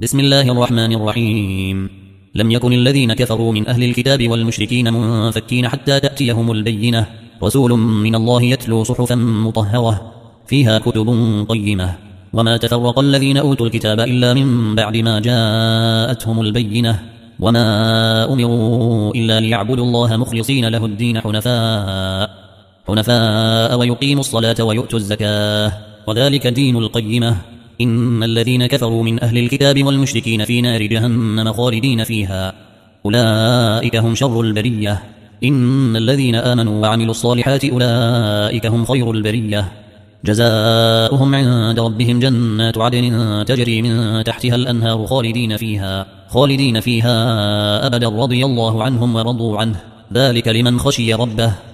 بسم الله الرحمن الرحيم. لم يكن الذين كفروا من أهل الكتاب والمشركين منفكين حتى تأتيهم البينة، رسول من الله يتلو صحفا مطهرة فيها كتب قيمة. وما تفرق الذين أوتوا الكتاب إلا من بعد ما جاءتهم البينة، وما أمروا إلا ليعبدوا الله مخلصين له الدين حنفاء ويقيموا الصلاة ويؤتوا الزكاة، وذلك دين القيمة. إن الذين كفروا من أهل الكتاب والمشركين في نار جهنم خالدين فيها، أولئك هم شر البرية. إن الذين آمنوا وعملوا الصالحات أولئك هم خير البرية، جزاؤهم عند ربهم جنات عدن تجري من تحتها الأنهار خالدين فيها أبدا، رضي الله عنهم ورضوا عنه، ذلك لمن خشي ربه.